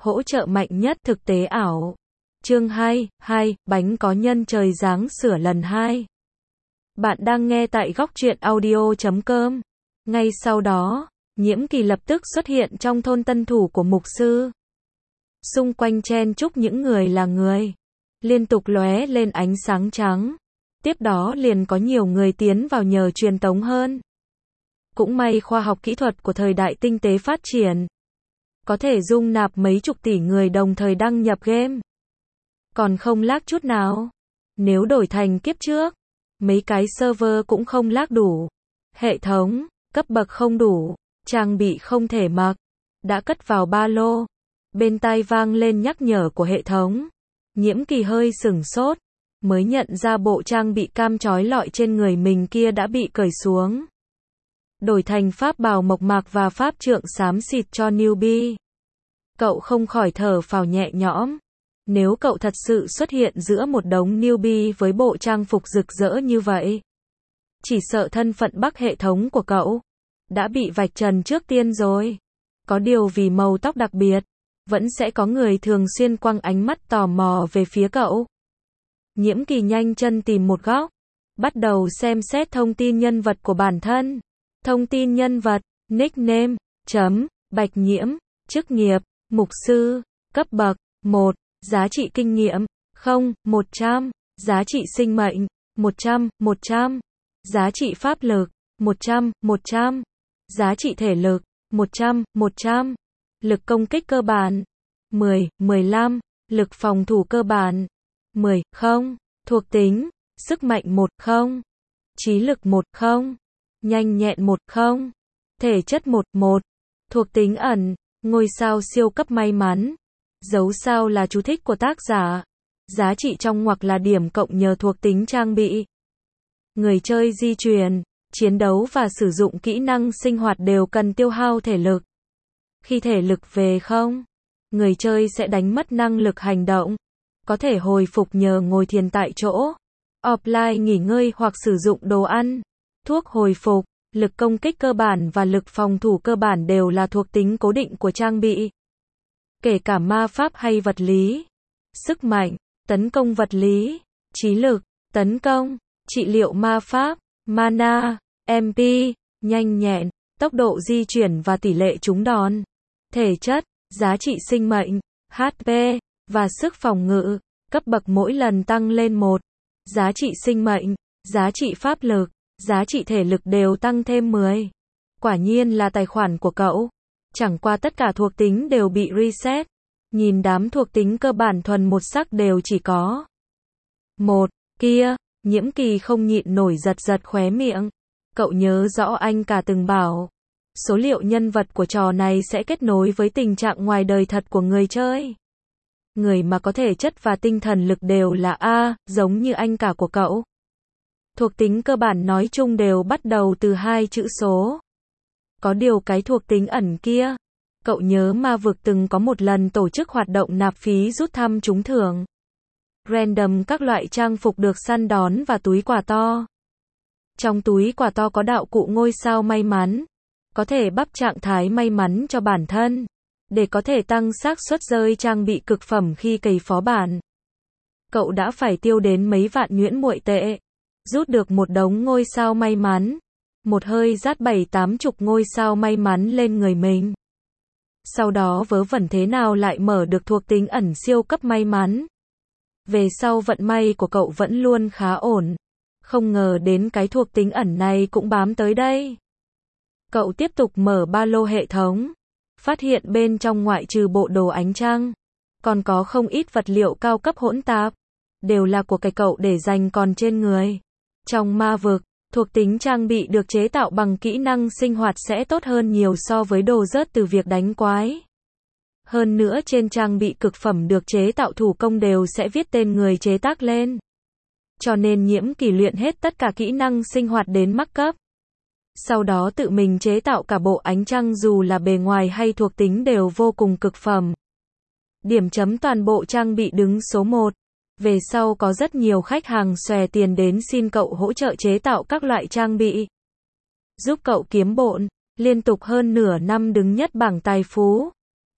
hỗ trợ mạnh nhất thực tế ảo. Chương 2, bánh có nhân trời giáng sửa lần 2. Bạn đang nghe tại góc truyện audio.com. Ngay sau đó, Nhiễm Kỳ lập tức xuất hiện trong thôn tân thủ của mục sư. Xung quanh chen chúc những người là người, liên tục lóe lên ánh sáng trắng. Tiếp đó liền có nhiều người tiến vào nhờ truyền tống hơn. Cũng may khoa học kỹ thuật của thời đại tinh tế phát triển, có thể dung nạp mấy chục tỷ người đồng thời đăng nhập game. Còn không lag chút nào. Nếu đổi thành kiếp trước, mấy cái server cũng không lag đủ. Hệ thống, cấp bậc không đủ, trang bị không thể mặc, đã cất vào ba lô. Bên tai vang lên nhắc nhở của hệ thống. Nhiễm Kỳ hơi sửng sốt, mới nhận ra bộ trang bị cam chói lọi trên người mình kia đã bị cởi xuống. Đổi thành pháp bào mộc mạc và pháp trượng xám xịt cho newbie. Cậu không khỏi thở phào nhẹ nhõm. Nếu cậu thật sự xuất hiện giữa một đống newbie với bộ trang phục rực rỡ như vậy, chỉ sợ thân phận bắc hệ thống của cậu đã bị vạch trần trước tiên rồi. Có điều vì màu tóc đặc biệt, vẫn sẽ có người thường xuyên quăng ánh mắt tò mò về phía cậu. Nhiễm Kỳ nhanh chân tìm một góc, bắt đầu xem xét thông tin nhân vật của bản thân. Thông tin nhân vật, nickname, Bạch Nhiễm, chức nghiệp, mục sư, cấp bậc, 1, giá trị kinh nghiệm, 100, giá trị sinh mệnh, 100, giá trị pháp lực, 100, giá trị thể lực, 100, lực công kích cơ bản, 15, lực phòng thủ cơ bản, 0, thuộc tính, sức mạnh 10, trí lực 10, nhanh nhẹn 10, thể chất 11, thuộc tính ẩn, ngôi sao siêu cấp may mắn, dấu sao là chú thích của tác giả, giá trị trong ngoặc là điểm cộng nhờ thuộc tính trang bị. Người chơi di chuyển, chiến đấu và sử dụng kỹ năng sinh hoạt đều cần tiêu hao thể lực. Khi thể lực về không, người chơi sẽ đánh mất năng lực hành động, có thể hồi phục nhờ ngồi thiền tại chỗ, offline nghỉ ngơi hoặc sử dụng đồ ăn, thuốc hồi phục. Lực công kích cơ bản và lực phòng thủ cơ bản đều là thuộc tính cố định của trang bị. Kể cả ma pháp hay vật lý. Sức mạnh, tấn công vật lý, trí lực, tấn công, trị liệu ma pháp, mana, MP, nhanh nhẹn, tốc độ di chuyển và tỷ lệ trúng đòn. Thể chất, giá trị sinh mệnh, HP, và sức phòng ngự, cấp bậc mỗi lần tăng lên 1. Giá trị sinh mệnh, giá trị pháp lực, giá trị thể lực đều tăng thêm 10. Quả nhiên là tài khoản của cậu. Chẳng qua tất cả thuộc tính đều bị reset. Nhìn đám thuộc tính cơ bản thuần một sắc đều chỉ có 1. Kia, Nhiễm Kỳ không nhịn nổi giật khóe miệng. Cậu nhớ rõ anh cả từng bảo, số liệu nhân vật của trò này sẽ kết nối với tình trạng ngoài đời thật của người chơi. Người mà có thể chất và tinh thần lực đều là A, giống như anh cả của cậu. Thuộc tính cơ bản nói chung đều bắt đầu từ 2 chữ số. Có điều cái thuộc tính ẩn kia, cậu nhớ ma vực từng có một lần tổ chức hoạt động nạp phí rút thăm trúng thưởng. Random các loại trang phục được săn đón và túi quà to. Trong túi quà to có đạo cụ ngôi sao may mắn, có thể bắp trạng thái may mắn cho bản thân, để có thể tăng xác suất rơi trang bị cực phẩm khi cày phó bản. Cậu đã phải tiêu đến mấy vạn nhuyễn muội tệ, rút được một đống ngôi sao may mắn, một hơi dát 7-80 ngôi sao may mắn lên người mình. Sau đó vớ vẩn thế nào lại mở được thuộc tính ẩn siêu cấp may mắn. Về sau vận may của cậu vẫn luôn khá ổn, không ngờ đến cái thuộc tính ẩn này cũng bám tới đây. Cậu tiếp tục mở ba lô hệ thống, phát hiện bên trong ngoại trừ bộ đồ ánh trăng, còn có không ít vật liệu cao cấp hỗn tạp, đều là của cái cậu để dành còn trên người. Trong ma vực, thuộc tính trang bị được chế tạo bằng kỹ năng sinh hoạt sẽ tốt hơn nhiều so với đồ rớt từ việc đánh quái. Hơn nữa trên trang bị cực phẩm được chế tạo thủ công đều sẽ viết tên người chế tác lên. Cho nên Nhiễm Kỳ luyện hết tất cả kỹ năng sinh hoạt đến mắc cấp. Sau đó tự mình chế tạo cả bộ ánh trăng dù là bề ngoài hay thuộc tính đều vô cùng cực phẩm. Điểm chấm toàn bộ trang bị đứng số 1. Về sau có rất nhiều khách hàng xòe tiền đến xin cậu hỗ trợ chế tạo các loại trang bị, giúp cậu kiếm bộn, liên tục hơn nửa năm đứng nhất bảng tài phú.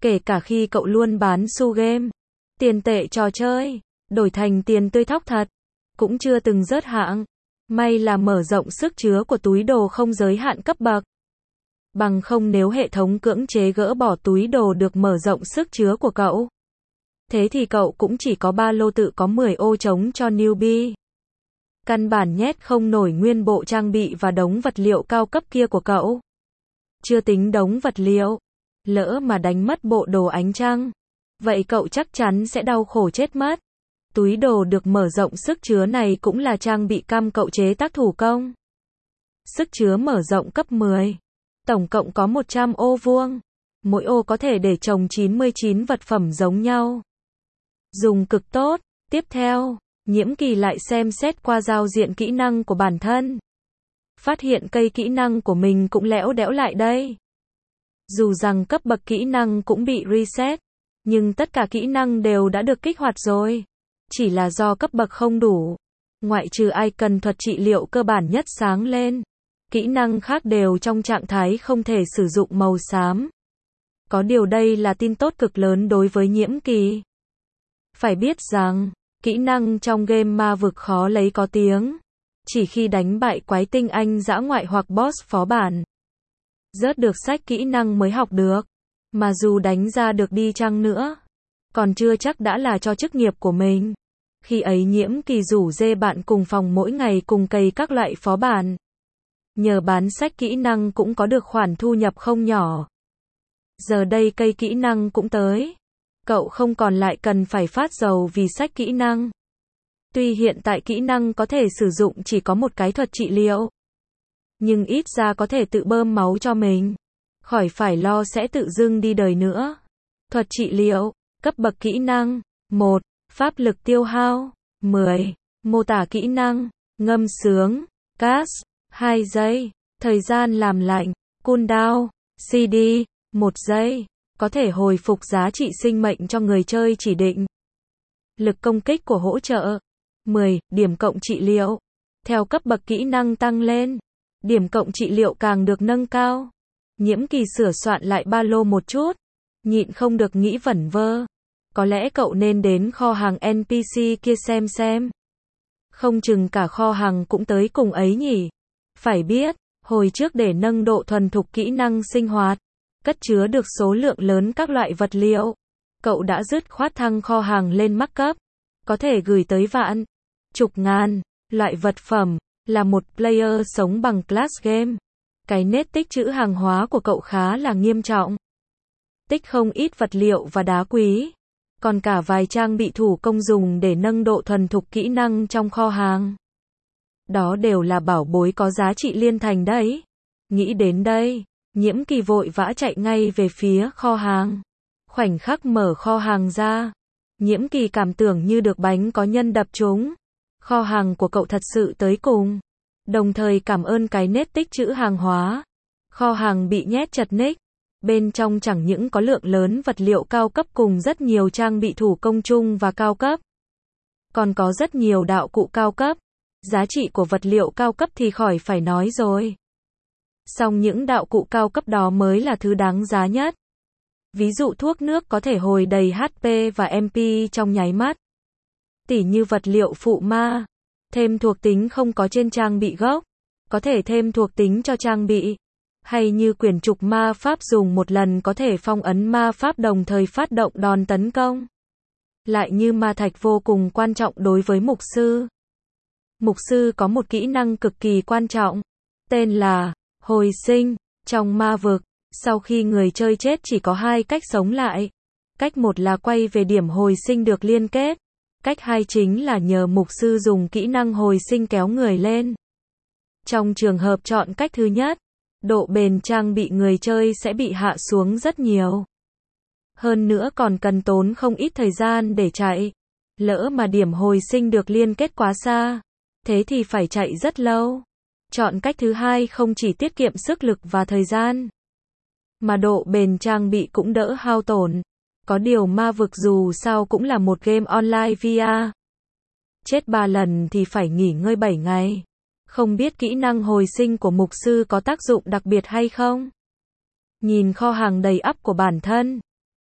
Kể cả khi cậu luôn bán xu game, tiền tệ trò chơi, đổi thành tiền tươi thóc thật, cũng chưa từng rớt hạng. May là mở rộng sức chứa của túi đồ không giới hạn cấp bậc. Bằng không nếu hệ thống cưỡng chế gỡ bỏ túi đồ được mở rộng sức chứa của cậu, thế thì cậu cũng chỉ có ba lô tự có 10 ô trống cho newbie. Căn bản nhét không nổi nguyên bộ trang bị và đống vật liệu cao cấp kia của cậu. Chưa tính đống vật liệu, lỡ mà đánh mất bộ đồ ánh trăng, vậy cậu chắc chắn sẽ đau khổ chết mất. Túi đồ được mở rộng sức chứa này cũng là trang bị cam cậu chế tác thủ công. Sức chứa mở rộng cấp 10. Tổng cộng có 100 ô vuông. Mỗi ô có thể để trồng 99 vật phẩm giống nhau. Dùng cực tốt. Tiếp theo, Nhiễm Kỳ lại xem xét qua giao diện kỹ năng của bản thân. Phát hiện cây kỹ năng của mình cũng lẽo đẽo lại đây. Dù rằng cấp bậc kỹ năng cũng bị reset, nhưng tất cả kỹ năng đều đã được kích hoạt rồi. Chỉ là do cấp bậc không đủ. Ngoại trừ icon thuật trị liệu cơ bản nhất sáng lên, kỹ năng khác đều trong trạng thái không thể sử dụng màu xám. Có điều đây là tin tốt cực lớn đối với Nhiễm Kỳ. Phải biết rằng, kỹ năng trong game ma vực khó lấy có tiếng. Chỉ khi đánh bại quái tinh anh dã ngoại hoặc boss phó bản, rớt được sách kỹ năng mới học được. Mà dù đánh ra được đi chăng nữa, còn chưa chắc đã là cho chức nghiệp của mình. Khi ấy Nhiễm Kỳ rủ dê bạn cùng phòng mỗi ngày cùng cày các loại phó bản. Nhờ bán sách kỹ năng cũng có được khoản thu nhập không nhỏ. Giờ đây cây kỹ năng cũng tới. Cậu không còn lại cần phải phát dầu vì sách kỹ năng. Tuy hiện tại kỹ năng có thể sử dụng chỉ có một cái thuật trị liệu, nhưng ít ra có thể tự bơm máu cho mình, khỏi phải lo sẽ tự dưng đi đời nữa. Thuật trị liệu, cấp bậc kỹ năng, 1. Pháp lực tiêu hao, 10. Mô tả kỹ năng, ngâm sướng, cast, 2 giây. Thời gian làm lạnh, cooldown, CD, 1 giây. Có thể hồi phục giá trị sinh mệnh cho người chơi chỉ định. Lực công kích của hỗ trợ, 10. Điểm cộng trị liệu. Theo cấp bậc kỹ năng tăng lên, điểm cộng trị liệu càng được nâng cao. Nhiễm Kỳ sửa soạn lại ba lô một chút, nhịn không được nghĩ vẩn vơ. Có lẽ cậu nên đến kho hàng NPC kia xem. Không chừng cả kho hàng cũng tới cùng ấy nhỉ. Phải biết, hồi trước để nâng độ thuần thục kỹ năng sinh hoạt, cất chứa được số lượng lớn các loại vật liệu, cậu đã dứt khoát thăng kho hàng lên mắc cấp. Có thể gửi tới vạn, chục ngàn, loại vật phẩm, là một player sống bằng class game. Cái nết tích trữ hàng hóa của cậu khá là nghiêm trọng. Tích không ít vật liệu và đá quý, còn cả vài trang bị thủ công dùng để nâng độ thuần thục kỹ năng trong kho hàng. Đó đều là bảo bối có giá trị liên thành đấy. Nghĩ đến đây, Nhiễm Kỳ vội vã chạy ngay về phía kho hàng. Khoảnh khắc mở kho hàng ra, Nhiễm Kỳ cảm tưởng như được bánh có nhân đập trúng. Kho hàng của cậu thật sự tới cùng. Đồng thời cảm ơn cái nết tích trữ hàng hóa. Kho hàng bị nhét chật ních. Bên trong chẳng những có lượng lớn vật liệu cao cấp cùng rất nhiều trang bị thủ công chung và cao cấp, còn có rất nhiều đạo cụ cao cấp. Giá trị của vật liệu cao cấp thì khỏi phải nói rồi. Song những đạo cụ cao cấp đó mới là thứ đáng giá nhất. Ví dụ thuốc nước có thể hồi đầy HP và MP trong nháy mắt. Tỉ như vật liệu phụ ma, thêm thuộc tính không có trên trang bị gốc, có thể thêm thuộc tính cho trang bị. Hay như quyển trục ma pháp dùng một lần có thể phong ấn ma pháp đồng thời phát động đòn tấn công. Lại như ma thạch vô cùng quan trọng đối với mục sư. Mục sư có một kỹ năng cực kỳ quan trọng, tên là hồi sinh. Trong ma vực, sau khi người chơi chết chỉ có hai cách sống lại. Cách một là quay về điểm hồi sinh được liên kết. Cách hai chính là nhờ mục sư dùng kỹ năng hồi sinh kéo người lên. Trong trường hợp chọn cách thứ nhất, độ bền trang bị người chơi sẽ bị hạ xuống rất nhiều. Hơn nữa còn cần tốn không ít thời gian để chạy. Lỡ mà điểm hồi sinh được liên kết quá xa, thế thì phải chạy rất lâu. Chọn cách thứ hai không chỉ tiết kiệm sức lực và thời gian, mà độ bền trang bị cũng đỡ hao tổn. Có điều ma vực dù sao cũng là một game online VR. Chết 3 lần thì phải nghỉ ngơi 7 ngày. Không biết kỹ năng hồi sinh của mục sư có tác dụng đặc biệt hay không? Nhìn kho hàng đầy ắp của bản thân,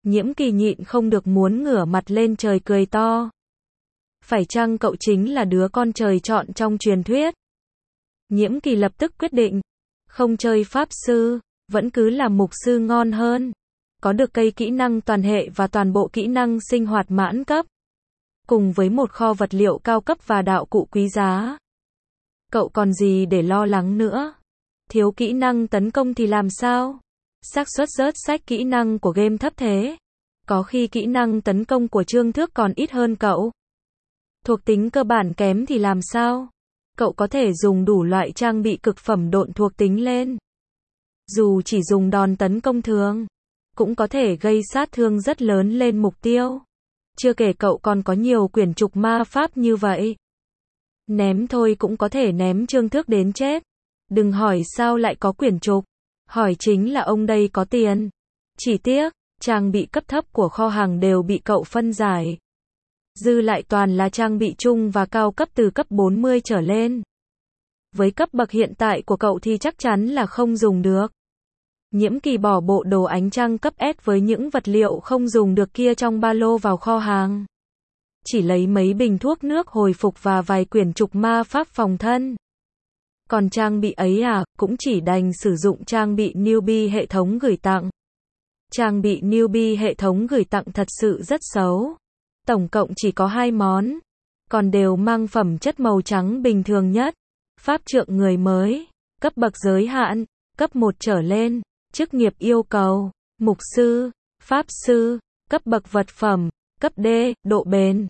Nhiễm Kỳ nhịn không được muốn ngửa mặt lên trời cười to. Phải chăng cậu chính là đứa con trời chọn trong truyền thuyết? Nhiễm Kỳ lập tức quyết định, không chơi pháp sư, vẫn cứ là mục sư ngon hơn. Có được cây kỹ năng toàn hệ và toàn bộ kỹ năng sinh hoạt mãn cấp, cùng với một kho vật liệu cao cấp và đạo cụ quý giá. Cậu còn gì để lo lắng nữa? Thiếu kỹ năng tấn công thì làm sao? Xác suất rớt sách kỹ năng của game thấp thế. Có khi kỹ năng tấn công của Trương Thước còn ít hơn cậu. Thuộc tính cơ bản kém thì làm sao? Cậu có thể dùng đủ loại trang bị cực phẩm độn thuộc tính lên. Dù chỉ dùng đòn tấn công thường, cũng có thể gây sát thương rất lớn lên mục tiêu. Chưa kể cậu còn có nhiều quyển trục ma pháp như vậy. Ném thôi cũng có thể ném Trương Thước đến chết. Đừng hỏi sao lại có quyển trục. Hỏi chính là ông đây có tiền. Chỉ tiếc, trang bị cấp thấp của kho hàng đều bị cậu phân giải. Dư lại toàn là trang bị trung và cao cấp từ cấp 40 trở lên. Với cấp bậc hiện tại của cậu thì chắc chắn là không dùng được. Nhiễm Kỳ bỏ bộ đồ ánh trăng cấp S với những vật liệu không dùng được kia trong ba lô vào kho hàng. Chỉ lấy mấy bình thuốc nước hồi phục và vài quyển trục ma pháp phòng thân. Còn trang bị ấy cũng chỉ đành sử dụng trang bị newbie hệ thống gửi tặng. Trang bị newbie hệ thống gửi tặng thật sự rất xấu. Tổng cộng chỉ có 2 món. Còn đều mang phẩm chất màu trắng bình thường nhất. Pháp trượng người mới. Cấp bậc giới hạn. Cấp 1 trở lên. Chức nghiệp yêu cầu. Mục sư. Pháp sư. Cấp bậc vật phẩm. Cấp D. Độ bền.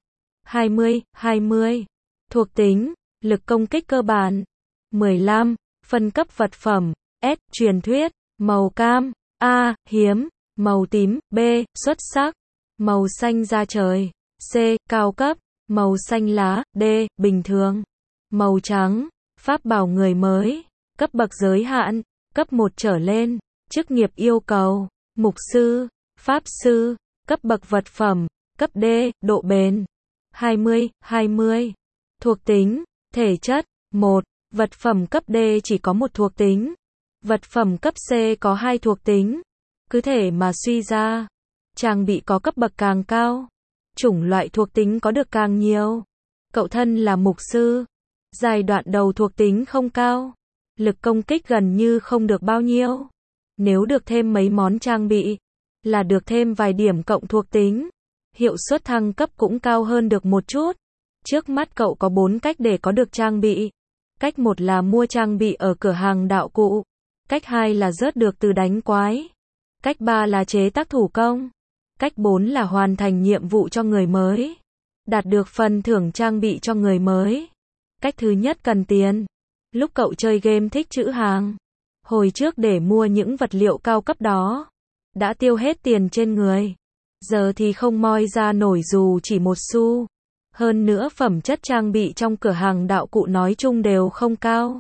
20. Thuộc tính. Lực công kích cơ bản. 15. Phân cấp vật phẩm. S. Truyền thuyết. Màu cam. A. Hiếm. Màu tím. B. Xuất sắc. Màu xanh da trời. C. Cao cấp. Màu xanh lá. D. Bình thường. Màu trắng. Pháp bảo người mới. Cấp bậc giới hạn. Cấp 1 trở lên. Chức nghiệp yêu cầu. Mục sư. Pháp sư. Cấp bậc vật phẩm. Cấp D. Độ bền. 20. Thuộc tính. Thể chất. 1. Vật phẩm cấp D chỉ có một thuộc tính. Vật phẩm cấp C có 2 thuộc tính. Cứ thể mà suy ra. Trang bị có cấp bậc càng cao, chủng loại thuộc tính có được càng nhiều. Cậu thân là mục sư. Giai đoạn đầu thuộc tính không cao. Lực công kích gần như không được bao nhiêu. Nếu được thêm mấy món trang bị, là được thêm vài điểm cộng thuộc tính. Hiệu suất thăng cấp cũng cao hơn được một chút. Trước mắt cậu có 4 cách để có được trang bị. Cách 1 là mua trang bị ở cửa hàng đạo cụ. Cách 2 là rớt được từ đánh quái. Cách 3 là chế tác thủ công. Cách 4 là hoàn thành nhiệm vụ cho người mới. Đạt được phần thưởng trang bị cho người mới. Cách thứ nhất cần tiền. Lúc cậu chơi game thích trữ hàng. Hồi trước để mua những vật liệu cao cấp đó. Đã tiêu hết tiền trên người. Giờ thì không moi ra nổi dù chỉ một xu. Hơn nữa phẩm chất trang bị trong cửa hàng đạo cụ nói chung đều không cao.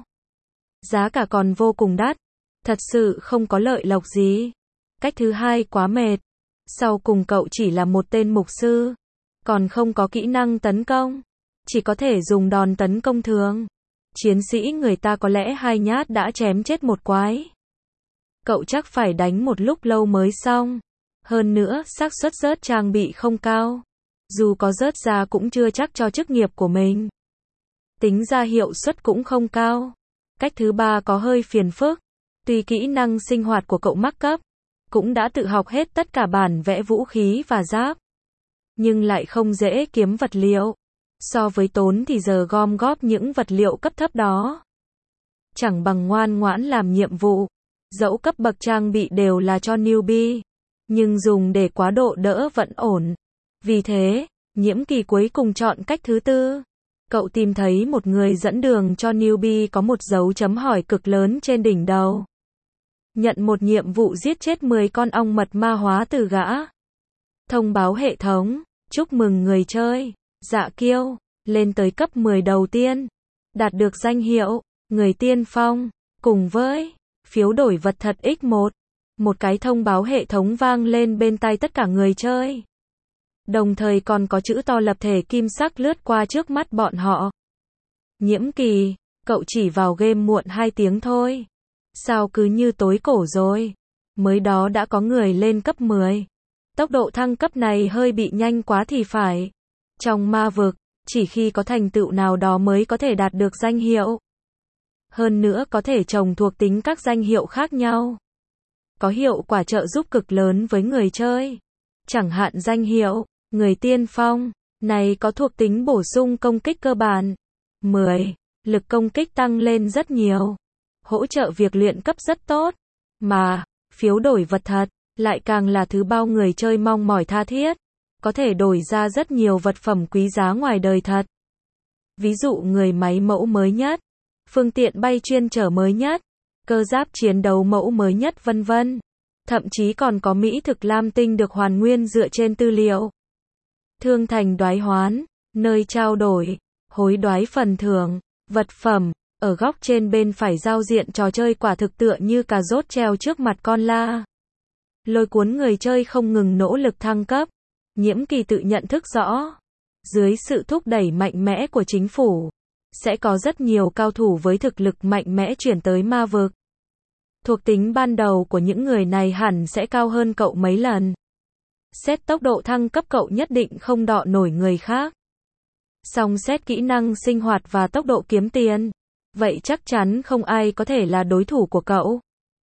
Giá cả còn vô cùng đắt. Thật sự không có lợi lộc gì. Cách thứ hai quá mệt. Sau cùng cậu chỉ là một tên mục sư. Còn không có kỹ năng tấn công. Chỉ có thể dùng đòn tấn công thường. Chiến sĩ người ta có lẽ 2 nhát đã chém chết một quái. Cậu chắc phải đánh một lúc lâu mới xong. Hơn nữa xác suất rớt trang bị không cao. Dù có rớt ra cũng chưa chắc cho chức nghiệp của mình. Tính ra hiệu suất cũng không cao. Cách thứ ba có hơi phiền phức. Tuy kỹ năng sinh hoạt của cậu mắc cấp, cũng đã tự học hết tất cả bản vẽ vũ khí và giáp. Nhưng lại không dễ kiếm vật liệu. So với tốn thì giờ gom góp những vật liệu cấp thấp đó. Chẳng bằng ngoan ngoãn làm nhiệm vụ. Dẫu cấp bậc trang bị đều là cho newbie. Nhưng dùng để quá độ đỡ vẫn ổn. Vì thế, Nhiễm Kỳ cuối cùng chọn cách thứ tư. Cậu tìm thấy một người dẫn đường cho newbie có một dấu chấm hỏi cực lớn trên đỉnh đầu. Nhận một nhiệm vụ giết chết 10 con ong mật ma hóa từ gã. Thông báo hệ thống, chúc mừng người chơi, Dạ Kiêu, lên tới cấp 10 đầu tiên. Đạt được danh hiệu, người tiên phong, cùng với phiếu đổi vật thật X1. Một cái thông báo hệ thống vang lên bên tai tất cả người chơi. Đồng thời còn có chữ to lập thể kim sắc lướt qua trước mắt bọn họ. Nhiễm Kỳ, cậu chỉ vào game muộn 2 tiếng thôi. Sao cứ như tối cổ rồi? Mới đó đã có người lên cấp 10. Tốc độ thăng cấp này hơi bị nhanh quá thì phải. Trong ma vực, chỉ khi có thành tựu nào đó mới có thể đạt được danh hiệu. Hơn nữa có thể trồng thuộc tính các danh hiệu khác nhau. Có hiệu quả trợ giúp cực lớn với người chơi. Chẳng hạn danh hiệu, người tiên phong, này có thuộc tính bổ sung công kích cơ bản. 10. Lực công kích tăng lên rất nhiều. Hỗ trợ việc luyện cấp rất tốt. Mà, phiếu đổi vật thật, lại càng là thứ bao người chơi mong mỏi tha thiết. Có thể đổi ra rất nhiều vật phẩm quý giá ngoài đời thật. Ví dụ người máy mẫu mới nhất, phương tiện bay chuyên chở mới nhất, cơ giáp chiến đấu mẫu mới nhất vân vân. Thậm chí còn có mỹ thực lam tinh được hoàn nguyên dựa trên tư liệu. Thương thành đoái hoán, nơi trao đổi, hối đoái phần thưởng, vật phẩm. Ở góc trên bên phải giao diện trò chơi quả thực tựa như cà rốt treo trước mặt con la. Lôi cuốn người chơi không ngừng nỗ lực thăng cấp. Nhiễm Kỳ tự nhận thức rõ. Dưới sự thúc đẩy mạnh mẽ của chính phủ, sẽ có rất nhiều cao thủ với thực lực mạnh mẽ chuyển tới ma vực. Thuộc tính ban đầu của những người này hẳn sẽ cao hơn cậu mấy lần. Xét tốc độ thăng cấp cậu nhất định không đọ nổi người khác. Song xét kỹ năng sinh hoạt và tốc độ kiếm tiền, vậy chắc chắn không ai có thể là đối thủ của cậu.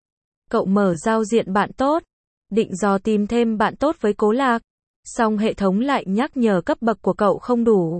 Cậu mở giao diện bạn tốt, định dò tìm thêm bạn tốt với Cố Lạc. Song hệ thống lại nhắc nhở cấp bậc của cậu không đủ.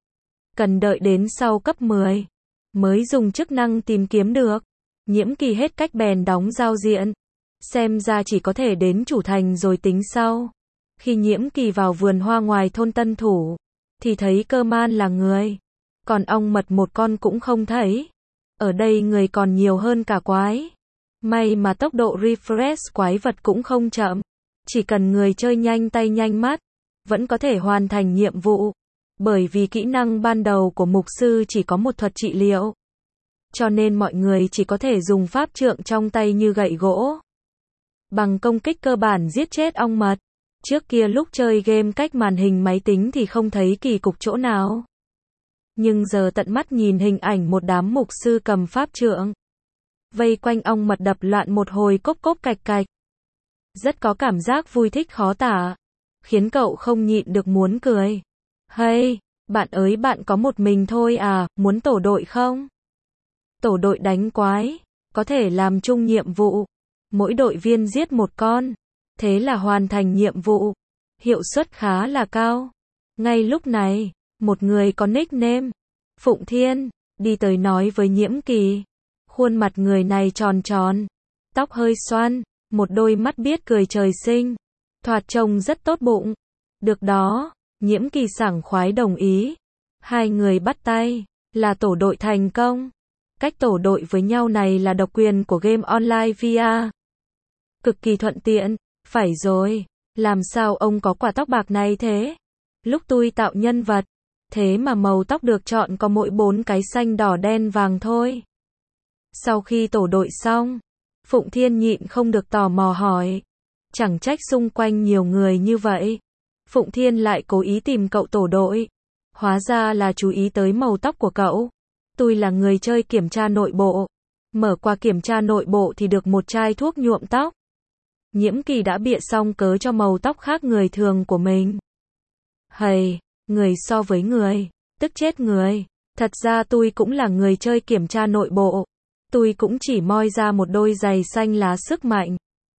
Cần đợi đến sau cấp 10 mới dùng chức năng tìm kiếm được. Nhiễm Kỳ hết cách bèn đóng giao diện. Xem ra chỉ có thể đến chủ thành rồi tính sau. Khi Nhiễm Kỳ vào vườn hoa ngoài thôn Tân Thủ, thì thấy cơ man là người. Còn ong mật một con cũng không thấy. Ở đây người còn nhiều hơn cả quái. May mà tốc độ refresh quái vật cũng không chậm. Chỉ cần người chơi nhanh tay nhanh mắt, vẫn có thể hoàn thành nhiệm vụ. Bởi vì kỹ năng ban đầu của mục sư chỉ có một thuật trị liệu. Cho nên mọi người chỉ có thể dùng pháp trượng trong tay như gậy gỗ. Bằng công kích cơ bản giết chết ong mật. Trước kia lúc chơi game cách màn hình máy tính thì không thấy kỳ cục chỗ nào. Nhưng giờ tận mắt nhìn hình ảnh một đám mục sư cầm pháp trượng, vây quanh ong mật đập loạn một hồi cốc cốc cạch cạch. Rất có cảm giác vui thích khó tả. Khiến cậu không nhịn được muốn cười. Hey, bạn ơi bạn có một mình thôi à, muốn tổ đội không? Tổ đội đánh quái, có thể làm chung nhiệm vụ. Mỗi đội viên giết một con. Thế là hoàn thành nhiệm vụ. Hiệu suất khá là cao. Ngay lúc này, một người có nickname Phụng Thiên đi tới nói với Nhiễm Kỳ. Khuôn mặt người này tròn tròn, tóc hơi xoăn, một đôi mắt biết cười trời sinh. Thoạt trông rất tốt bụng. Được đó, Nhiễm Kỳ sảng khoái đồng ý. Hai người bắt tay, là tổ đội thành công. Cách tổ đội với nhau này là độc quyền của game online VR. Cực kỳ thuận tiện. Phải rồi, làm sao ông có quả tóc bạc này thế? Lúc tôi tạo nhân vật, thế mà màu tóc được chọn có mỗi 4 cái xanh đỏ đen vàng thôi. Sau khi tổ đội xong, Phụng Thiên nhịn không được tò mò hỏi. Chẳng trách xung quanh nhiều người như vậy. Phụng Thiên lại cố ý tìm cậu tổ đội. Hóa ra là chú ý tới màu tóc của cậu. Tôi là người chơi kiểm tra nội bộ. Mở qua kiểm tra nội bộ thì được một chai thuốc nhuộm tóc. Nhiễm Kỳ đã bịa xong cớ cho màu tóc khác người thường của mình. Hầy, người so với người, tức chết người. Thật ra tôi cũng là người chơi kiểm tra nội bộ. Tôi cũng chỉ moi ra một đôi giày xanh lá sức mạnh.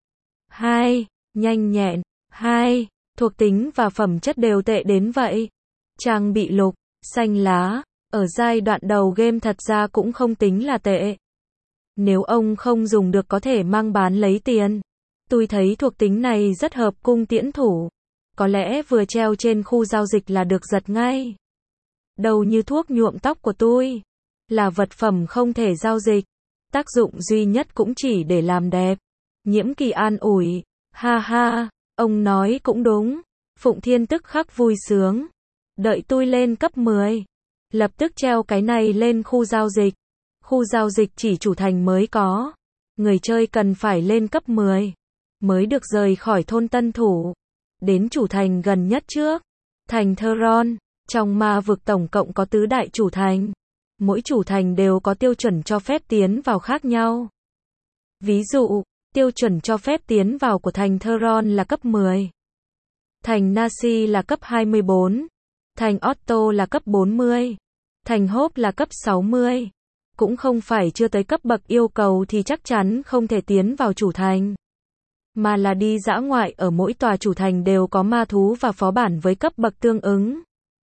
2. Nhanh nhẹn. 2. Thuộc tính và phẩm chất đều tệ đến vậy. Trang bị lục, xanh lá, ở giai đoạn đầu game thật ra cũng không tính là tệ. Nếu ông không dùng được có thể mang bán lấy tiền. Tôi thấy thuộc tính này rất hợp cung tiễn thủ. Có lẽ vừa treo trên khu giao dịch là được giật ngay. Đâu như thuốc nhuộm tóc của tôi. Là vật phẩm không thể giao dịch. Tác dụng duy nhất cũng chỉ để làm đẹp. Nhiễm Kỳ an ủi. Ha ha, ông nói cũng đúng. Phụng Thiên tức khắc vui sướng. Đợi tôi lên cấp 10. Lập tức treo cái này lên khu giao dịch. Khu giao dịch chỉ chủ thành mới có. Người chơi cần phải lên cấp 10. Mới được rời khỏi thôn Tân Thủ. Đến chủ thành gần nhất trước. Thành Theron. Trong ma vực tổng cộng có 4 đại chủ thành. Mỗi chủ thành đều có tiêu chuẩn cho phép tiến vào khác nhau. Ví dụ, tiêu chuẩn cho phép tiến vào của thành Theron là cấp 10. Thành Nasi là cấp 24. Thành Otto là cấp 40. Thành Hope là cấp 60. Cũng không phải chưa tới cấp bậc yêu cầu thì chắc chắn không thể tiến vào chủ thành. Mà là đi dã ngoại, ở mỗi tòa chủ thành đều có ma thú và phó bản với cấp bậc tương ứng.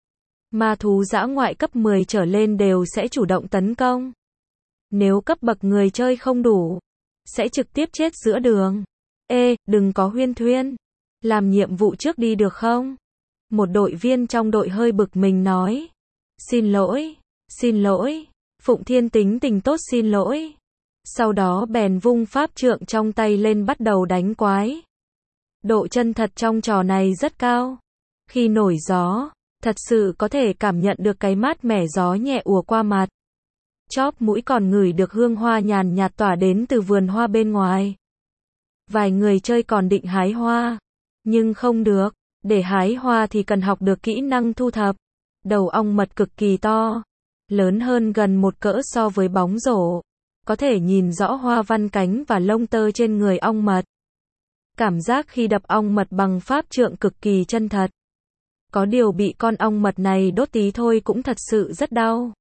Ma thú dã ngoại cấp 10 trở lên đều sẽ chủ động tấn công. Nếu cấp bậc người chơi không đủ, sẽ trực tiếp chết giữa đường. Ê, đừng có huyên thuyên. Làm nhiệm vụ trước đi được không? Một đội viên trong đội hơi bực mình nói. Xin lỗi, xin lỗi. Phụng Thiên tính tình tốt xin lỗi. Sau đó bèn vung pháp trượng trong tay lên bắt đầu đánh quái. Độ chân thật trong trò này rất cao. Khi nổi gió, thật sự có thể cảm nhận được cái mát mẻ gió nhẹ ùa qua mặt. Chóp mũi còn ngửi được hương hoa nhàn nhạt tỏa đến từ vườn hoa bên ngoài. Vài người chơi còn định hái hoa, nhưng không được. Để hái hoa thì cần học được kỹ năng thu thập. Đầu ong mật cực kỳ to, lớn hơn gần một cỡ so với bóng rổ. Có thể nhìn rõ hoa văn cánh và lông tơ trên người ong mật. Cảm giác khi đập ong mật bằng pháp trượng cực kỳ chân thật. Có điều bị con ong mật này đốt tí thôi cũng thật sự rất đau.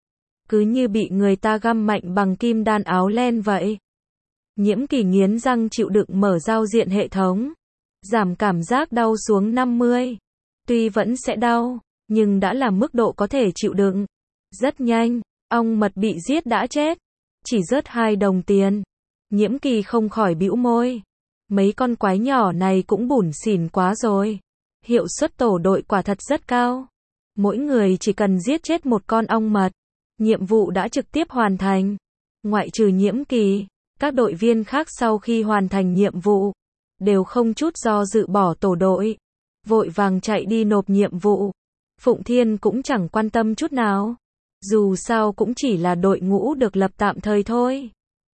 Cứ như bị người ta găm mạnh bằng kim đan áo len vậy. Nhiễm Kỳ nghiến răng chịu đựng mở giao diện hệ thống. Giảm cảm giác đau xuống 50. Tuy vẫn sẽ đau, nhưng đã là mức độ có thể chịu đựng. Rất nhanh, ong mật bị giết đã chết. Chỉ rớt 2 đồng tiền. Nhiễm Kỳ không khỏi bĩu môi. Mấy con quái nhỏ này cũng bủn xỉn quá rồi. Hiệu suất tổ đội quả thật rất cao. Mỗi người chỉ cần giết chết một con ong mật. Nhiệm vụ đã trực tiếp hoàn thành. Ngoại trừ Nhiễm Kỳ, các đội viên khác sau khi hoàn thành nhiệm vụ, đều không chút do dự bỏ tổ đội. Vội vàng chạy đi nộp nhiệm vụ. Phụng Thiên cũng chẳng quan tâm chút nào. Dù sao cũng chỉ là đội ngũ được lập tạm thời thôi.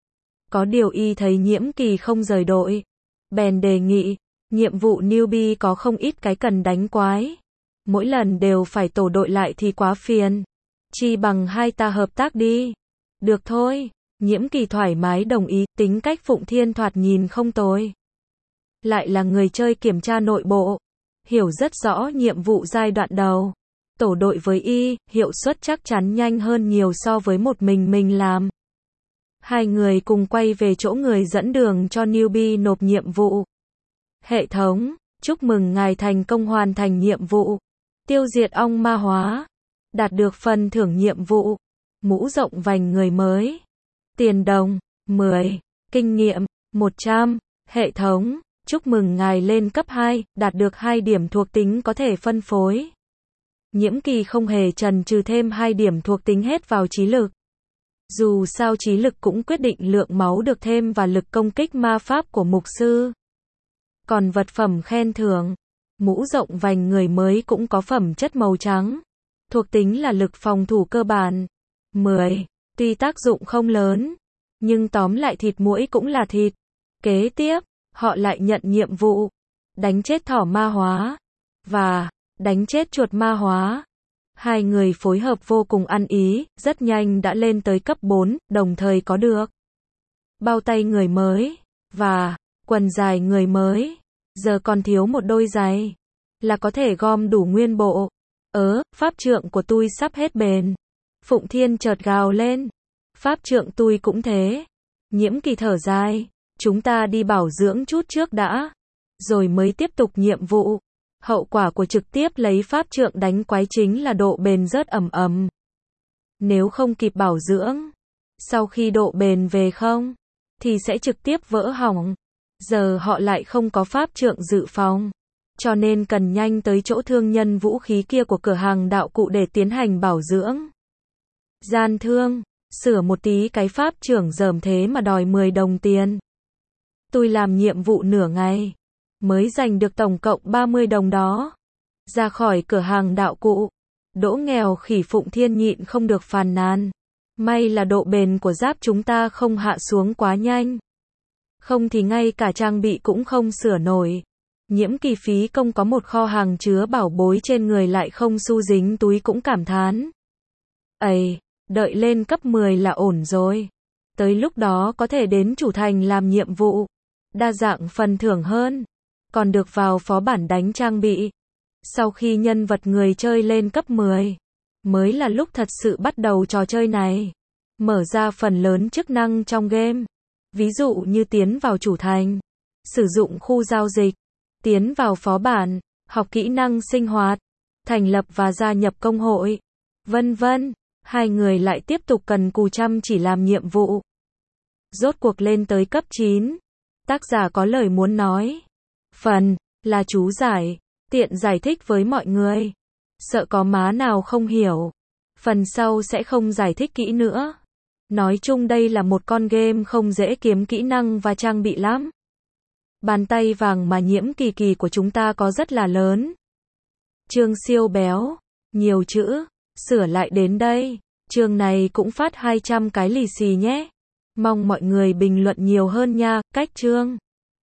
Có điều y thấy Nhiễm Kỳ không rời đội. Bèn đề nghị, nhiệm vụ newbie có không ít cái cần đánh quái. Mỗi lần đều phải tổ đội lại thì quá phiền. Chi bằng hai ta hợp tác đi. Được thôi. Nhiễm Kỳ thoải mái đồng ý, tính cách Phụng Thiên thoạt nhìn không tồi. Lại là người chơi kiểm tra nội bộ. Hiểu rất rõ nhiệm vụ giai đoạn đầu. Tổ đội với y, hiệu suất chắc chắn nhanh hơn nhiều so với một mình làm. Hai người cùng quay về chỗ người dẫn đường cho newbie nộp nhiệm vụ. Hệ thống, chúc mừng ngài thành công hoàn thành nhiệm vụ. Tiêu diệt ong ma hóa. Đạt được phần thưởng nhiệm vụ. Mũ rộng vành người mới. Tiền đồng, 10. Kinh nghiệm, 100. Hệ thống, chúc mừng ngài lên cấp 2, đạt được 2 điểm thuộc tính có thể phân phối. Nhiễm Kỳ không hề chần chừ thêm 2 điểm thuộc tính hết vào trí lực. Dù sao trí lực cũng quyết định lượng máu được thêm và lực công kích ma pháp của mục sư. Còn vật phẩm khen thưởng, mũ rộng vành người mới cũng có phẩm chất màu trắng. Thuộc tính là lực phòng thủ cơ bản. 10. Tuy tác dụng không lớn, nhưng tóm lại thịt muỗi cũng là thịt. Kế tiếp, họ lại nhận nhiệm vụ. Đánh chết thỏ ma hóa. Và đánh chết chuột ma hóa. Hai người phối hợp vô cùng ăn ý, rất nhanh đã lên tới cấp 4, đồng thời có được bao tay người mới, và quần dài người mới. Giờ còn thiếu một đôi giày, là có thể gom đủ nguyên bộ. Pháp trượng của tôi sắp hết bền. Phụng Thiên chợt gào lên. Pháp trượng tôi cũng thế. Nhiễm Kỳ thở dài. Chúng ta đi bảo dưỡng chút trước đã, rồi mới tiếp tục nhiệm vụ. Hậu quả của trực tiếp lấy pháp trượng đánh quái chính là độ bền rớt ầm. Nếu không kịp bảo dưỡng, sau khi độ bền về không, thì sẽ trực tiếp vỡ hỏng. Giờ họ lại không có pháp trượng dự phòng, cho nên cần nhanh tới chỗ thương nhân vũ khí kia của cửa hàng đạo cụ để tiến hành bảo dưỡng. Gian thương, sửa một tí cái pháp trượng dởm thế mà đòi 10 đồng tiền. Tôi làm nhiệm vụ nửa ngày, mới giành được tổng cộng 30 đồng đó. Ra khỏi cửa hàng đạo cụ, Đỗ nghèo khỉ Phụng Thiên nhịn không được phàn nàn. May là độ bền của giáp chúng ta không hạ xuống quá nhanh. Không thì ngay cả trang bị cũng không sửa nổi. Nhiễm Kỳ phí công có một kho hàng chứa bảo bối trên người lại không xu dính túi cũng cảm thán. Đợi lên cấp 10 là ổn rồi. Tới lúc đó có thể đến chủ thành làm nhiệm vụ. Đa dạng phần thưởng hơn. còn được vào phó bản đánh trang bị. Sau khi nhân vật người chơi lên cấp 10, mới là lúc thật sự bắt đầu trò chơi này. Mở ra phần lớn chức năng trong game. Ví dụ như tiến vào chủ thành, sử dụng khu giao dịch, tiến vào phó bản, học kỹ năng sinh hoạt, thành lập và gia nhập công hội, vân vân. Hai người lại tiếp tục cần cù chăm chỉ làm nhiệm vụ. Rốt cuộc lên tới cấp 9. Tác giả có lời muốn nói. Phần là chú giải, tiện giải thích với mọi người. Sợ có má nào không hiểu. Phần sau sẽ không giải thích kỹ nữa. Nói chung đây là một con game không dễ kiếm kỹ năng và trang bị lắm. Bàn tay vàng mà nhiễm kỳ kỳ của chúng ta có rất là lớn. Chương siêu béo, nhiều chữ, sửa lại đến đây. Chương này cũng phát 200 cái lì xì nhé. Mong mọi người bình luận nhiều hơn nha, cách chương.